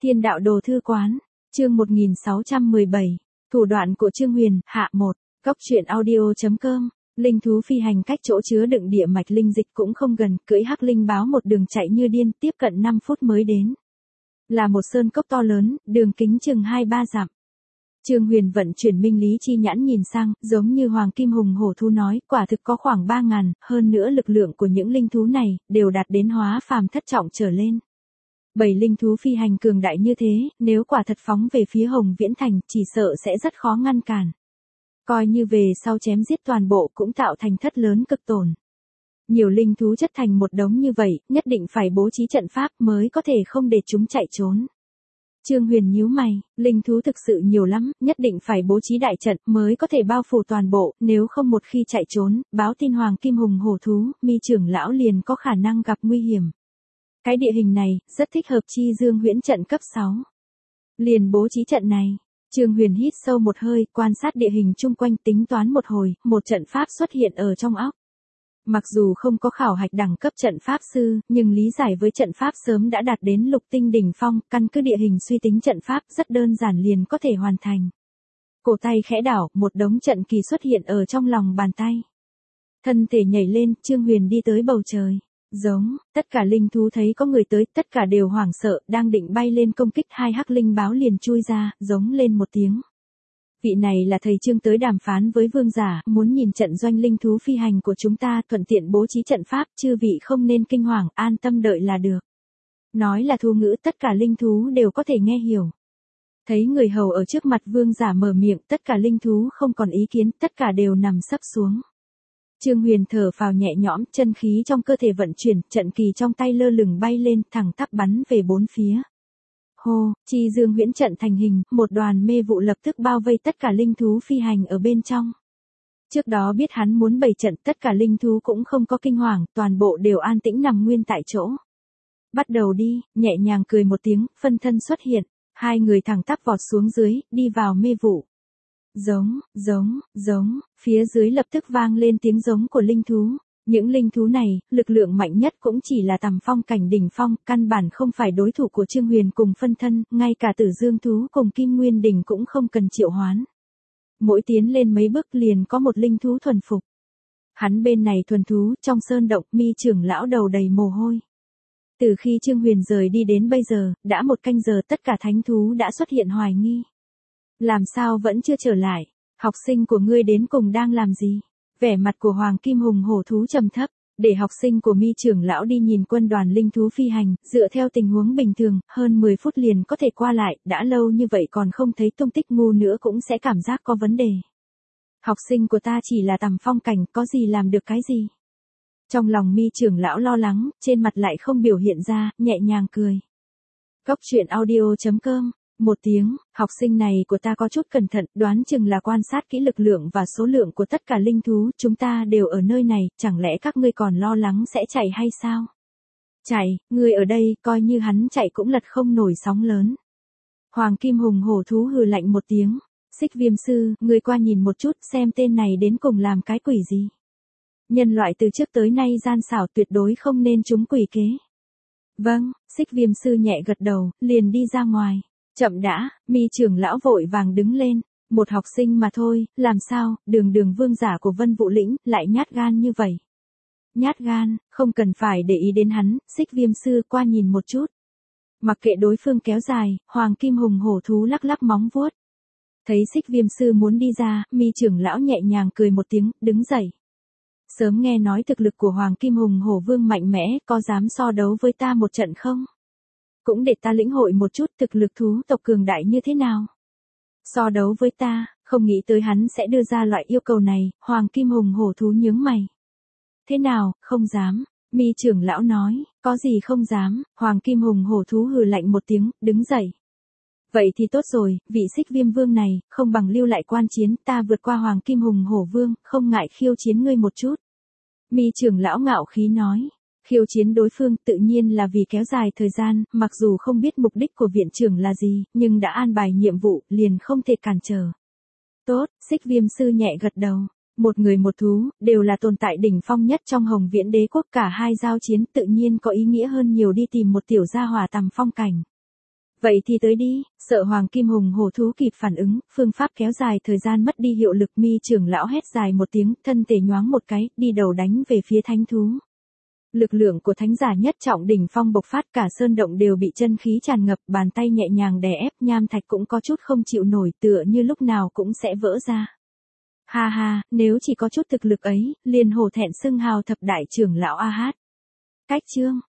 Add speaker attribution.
Speaker 1: Thiên đạo đồ thư quán, chương 1617, thủ đoạn của Trương Huyền, hạ 1, góc truyện audio.com, linh thú phi hành cách chỗ chứa đựng địa mạch linh dịch cũng không gần, cưỡi hắc linh báo một đường chạy như điên, tiếp cận 5 phút mới đến. Là một sơn cốc to lớn, đường kính chừng 2-3 dặm. Trương Huyền vận chuyển minh lý chi nhãn nhìn sang, giống như Hoàng Kim Hùng hổ thú nói, quả thực có khoảng 3.000, hơn nữa lực lượng của những linh thú này, đều đạt đến hóa phàm thất trọng trở lên. 7 linh thú phi hành cường đại như thế, nếu quả thật phóng về phía Hồng Viễn Thành, chỉ sợ sẽ rất khó ngăn cản. Coi như về sau chém giết toàn bộ cũng tạo thành thất lớn cực tổn. Nhiều linh thú chất thành một đống như vậy, nhất định phải bố trí trận pháp mới có thể không để chúng chạy trốn. Trương Huyền nhíu mày, linh thú thực sự nhiều lắm, nhất định phải bố trí đại trận mới có thể bao phủ toàn bộ, nếu không một khi chạy trốn, báo tin Hoàng Kim Hùng hổ thú, Mi trưởng lão liền có khả năng gặp nguy hiểm. Cái địa hình này, rất thích hợp chi dương huyễn trận cấp 6. Liền bố trí trận này, Trương Huyền hít sâu một hơi, quan sát địa hình chung quanh tính toán một hồi, một trận pháp xuất hiện ở trong óc. Mặc dù không có khảo hạch đẳng cấp trận pháp sư, nhưng lý giải với trận pháp sớm đã đạt đến lục tinh đỉnh phong, căn cứ địa hình suy tính trận pháp rất đơn giản liền có thể hoàn thành. Cổ tay khẽ đảo, một đống trận kỳ xuất hiện ở trong lòng bàn tay. Thân thể nhảy lên, Trương Huyền đi tới bầu trời. Giống, tất cả linh thú thấy có người tới, tất cả đều hoảng sợ, đang định bay lên công kích, hai hắc linh báo liền chui ra, giống lên một tiếng. Vị này là thầy Trương tới đàm phán với vương giả, muốn nhìn trận doanh linh thú phi hành của chúng ta, thuận tiện bố trí trận pháp, chư vị không nên kinh hoàng, an tâm đợi là được. Nói là thu ngữ, tất cả linh thú đều có thể nghe hiểu. Thấy người hầu ở trước mặt vương giả mở miệng, tất cả linh thú không còn ý kiến, tất cả đều nằm sấp xuống. Trương Huyền thở phào nhẹ nhõm, chân khí trong cơ thể vận chuyển, trận kỳ trong tay lơ lửng bay lên, thẳng tắp bắn về bốn phía. Hô, chi dương huyễn trận thành hình, một đoàn mê vụ lập tức bao vây tất cả linh thú phi hành ở bên trong. Trước đó biết hắn muốn bày trận, tất cả linh thú cũng không có kinh hoàng, toàn bộ đều an tĩnh nằm nguyên tại chỗ. Bắt đầu đi, nhẹ nhàng cười một tiếng, phân thân xuất hiện, hai người thẳng tắp vọt xuống dưới, đi vào mê vụ. Giống, phía dưới lập tức vang lên tiếng giống của linh thú. Những linh thú này, lực lượng mạnh nhất cũng chỉ là tầm phong cảnh đỉnh phong, căn bản không phải đối thủ của Trương Huyền cùng phân thân, ngay cả Tử Dương thú cùng Kim Nguyên đỉnh cũng không cần triệu hoán. Mỗi tiến lên mấy bước liền có một linh thú thuần phục. Hắn bên này thuần thú, trong sơn động, Mi trưởng lão đầu đầy mồ hôi. Từ khi Trương Huyền rời đi đến bây giờ, đã 1 canh giờ tất cả thánh thú đã xuất hiện hoài nghi. Làm sao vẫn chưa trở lại? Học sinh của ngươi đến cùng đang làm gì? Vẻ mặt của Hoàng Kim Hùng hổ thú trầm thấp, để học sinh của Mi trưởng lão đi nhìn quân đoàn linh thú phi hành, dựa theo tình huống bình thường, hơn 10 phút liền có thể qua lại, đã lâu như vậy còn không thấy tung tích, ngu nữa cũng sẽ cảm giác có vấn đề. Học sinh của ta chỉ là tầm phong cảnh, có gì làm được cái gì? Trong lòng Mi trưởng lão lo lắng, trên mặt lại không biểu hiện ra, nhẹ nhàng cười. Góc truyện audio.com, một tiếng, học sinh này của ta có chút cẩn thận, đoán chừng là quan sát kỹ lực lượng và số lượng của tất cả linh thú, chúng ta đều ở nơi này, chẳng lẽ các ngươi còn lo lắng sẽ chạy hay sao? Chạy, ngươi ở đây, coi như hắn chạy cũng lật không nổi sóng lớn. Hoàng Kim Hùng hổ thú hừ lạnh một tiếng, Xích Viêm sư, ngươi qua nhìn một chút, xem tên này đến cùng làm cái quỷ gì. Nhân loại từ trước tới nay gian xảo, tuyệt đối không nên trúng quỷ kế. Vâng, Xích Viêm sư nhẹ gật đầu, liền đi ra ngoài. Chậm đã, Mi trưởng lão vội vàng đứng lên, một học sinh mà thôi, làm sao, đường vương giả của Vân Vũ Lĩnh, lại nhát gan như vậy. Nhát gan, không cần phải để ý đến hắn, Xích Viêm sư qua nhìn một chút. Mặc kệ đối phương kéo dài, Hoàng Kim Hùng hổ thú lắc lắc móng vuốt. Thấy Xích Viêm sư muốn đi ra, Mi trưởng lão nhẹ nhàng cười một tiếng, đứng dậy. Sớm nghe nói thực lực của Hoàng Kim Hùng hổ vương mạnh mẽ, có dám so đấu với ta một trận không? Cũng để ta lĩnh hội một chút thực lực thú tộc cường đại như thế nào. So đấu với ta, không nghĩ tới hắn sẽ đưa ra loại yêu cầu này, Hoàng Kim Hùng hổ thú nhướng mày. Thế nào, không dám, Mi trưởng lão nói, có gì không dám, Hoàng Kim Hùng hổ thú hừ lạnh một tiếng, đứng dậy. Vậy thì tốt rồi, vị Xích Viêm vương này, không bằng lưu lại quan chiến, ta vượt qua Hoàng Kim Hùng hổ vương, không ngại khiêu chiến ngươi một chút. Mi trưởng lão ngạo khí nói. Khiêu chiến đối phương tự nhiên là vì kéo dài thời gian, mặc dù không biết mục đích của viện trưởng là gì, nhưng đã an bài nhiệm vụ, liền không thể cản trở. Tốt, Xích Viêm sư nhẹ gật đầu. Một người một thú, đều là tồn tại đỉnh phong nhất trong Hồng Viễn đế quốc, cả hai giao chiến tự nhiên có ý nghĩa hơn nhiều đi tìm một tiểu gia hỏa tầm phong cảnh. Vậy thì tới đi, sợ Hoàng Kim Hùng hổ thú kịp phản ứng, phương pháp kéo dài thời gian mất đi hiệu lực. Mi trưởng lão hét dài một tiếng, thân thể nhoáng một cái, đi đầu đánh về phía thánh thú. Lực lượng của thánh giả nhất trọng đỉnh phong bộc phát, cả sơn động đều bị chân khí tràn ngập, bàn tay nhẹ nhàng đè ép, nham thạch cũng có chút không chịu nổi, tựa như lúc nào cũng sẽ vỡ ra. Ha ha, nếu chỉ có chút thực lực ấy, liền hổ thẹn xưng hào thập đại trưởng lão A Hát. Cách chương